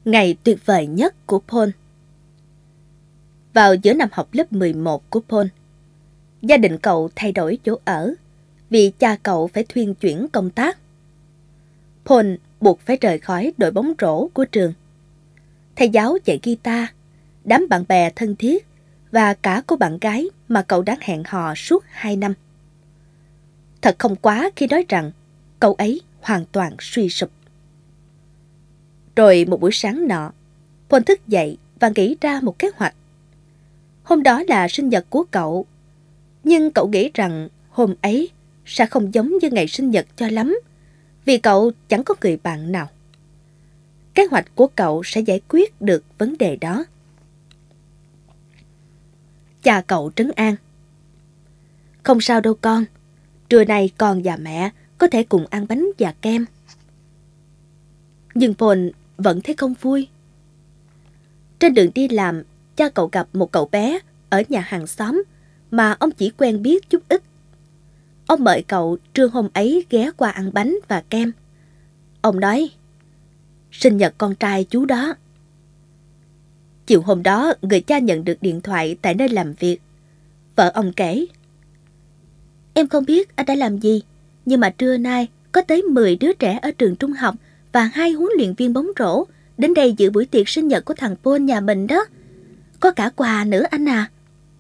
Ngày tuyệt vời nhất của Paul. Vào giữa năm học lớp 11 của Paul, gia đình cậu thay đổi chỗ ở vì cha cậu phải thuyên chuyển công tác. Paul buộc phải rời khỏi đội bóng rổ của trường. Thầy giáo dạy guitar, đám bạn bè thân thiết và cả cô bạn gái mà cậu đã hẹn hò suốt 2 năm. Thật không quá khi nói rằng cậu ấy hoàn toàn suy sụp. Rồi một buổi sáng nọ, Paul thức dậy và nghĩ ra một kế hoạch. Hôm đó là sinh nhật của cậu, nhưng cậu nghĩ rằng hôm ấy sẽ không giống như ngày sinh nhật cho lắm, vì cậu chẳng có người bạn nào. Kế hoạch của cậu sẽ giải quyết được vấn đề đó. Cha cậu trấn an. Không sao đâu con, trưa nay con và mẹ có thể cùng ăn bánh và kem. Nhưng Paul vẫn thấy không vui. Trên đường đi làm, cha cậu gặp một cậu bé ở nhà hàng xóm mà ông chỉ quen biết chút ít. Ông mời cậu trưa hôm ấy ghé qua ăn bánh và kem. Ông nói, sinh nhật con trai chú đó. Chiều hôm đó, người cha nhận được điện thoại tại nơi làm việc. Vợ ông kể, em không biết anh đã làm gì, nhưng mà trưa nay có tới 10 đứa trẻ ở trường trung học và 2 huấn luyện viên bóng rổ đến đây dự buổi tiệc sinh nhật của thằng Paul nhà mình đó. Có cả quà nữa anh à.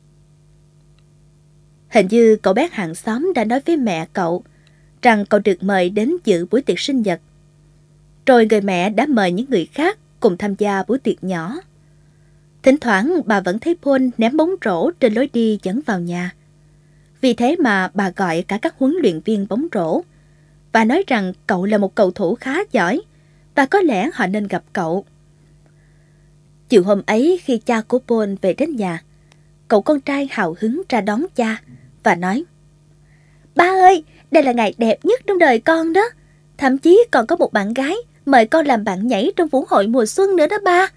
Hình như cậu bé hàng xóm đã nói với mẹ cậu rằng cậu được mời đến dự buổi tiệc sinh nhật. Rồi người mẹ đã mời những người khác cùng tham gia buổi tiệc nhỏ. Thỉnh thoảng bà vẫn thấy Paul ném bóng rổ trên lối đi dẫn vào nhà. Vì thế mà bà gọi cả các huấn luyện viên bóng rổ và nói rằng cậu là một cầu thủ khá giỏi và có lẽ họ nên gặp cậu. Chiều hôm ấy khi cha của Paul về đến nhà, cậu con trai hào hứng ra đón cha và nói, ba ơi, đây là ngày đẹp nhất trong đời con đó. Thậm chí còn có một bạn gái mời con làm bạn nhảy trong vũ hội mùa xuân nữa đó ba.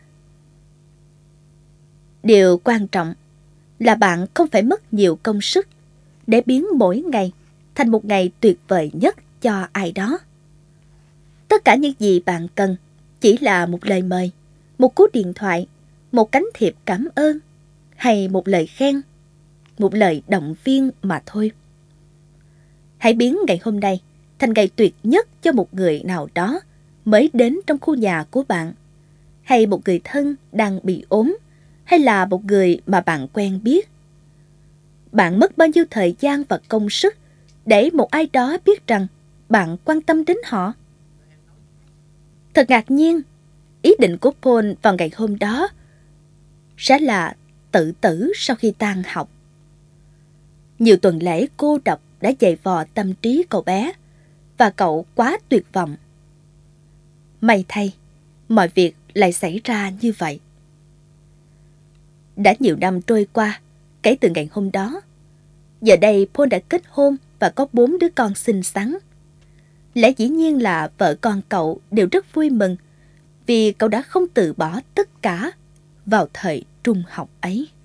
Điều quan trọng là bạn không phải mất nhiều công sức để biến mỗi ngày thành một ngày tuyệt vời nhất cho ai đó. Tất cả những gì bạn cần chỉ là một lời mời, một cú điện thoại, một cánh thiệp cảm ơn hay một lời khen, một lời động viên mà thôi. Hãy biến ngày hôm nay thành ngày tuyệt nhất cho một người nào đó mới đến trong khu nhà của bạn, hay một người thân đang bị ốm, hay là một người mà bạn quen biết. Bạn mất bao nhiêu thời gian và công sức để một ai đó biết rằng bạn quan tâm đến họ? Thật ngạc nhiên, ý định của Paul vào ngày hôm đó sẽ là tự tử sau khi tan học. Nhiều tuần lễ cô độc đã dày vò tâm trí cậu bé và cậu quá tuyệt vọng. May thay, mọi việc lại xảy ra như vậy. Đã nhiều năm trôi qua kể từ ngày hôm đó. Giờ đây Paul đã kết hôn và có 4 đứa con xinh xắn. Lẽ dĩ nhiên là vợ con cậu đều rất vui mừng vì cậu đã không từ bỏ tất cả vào thời trung học ấy.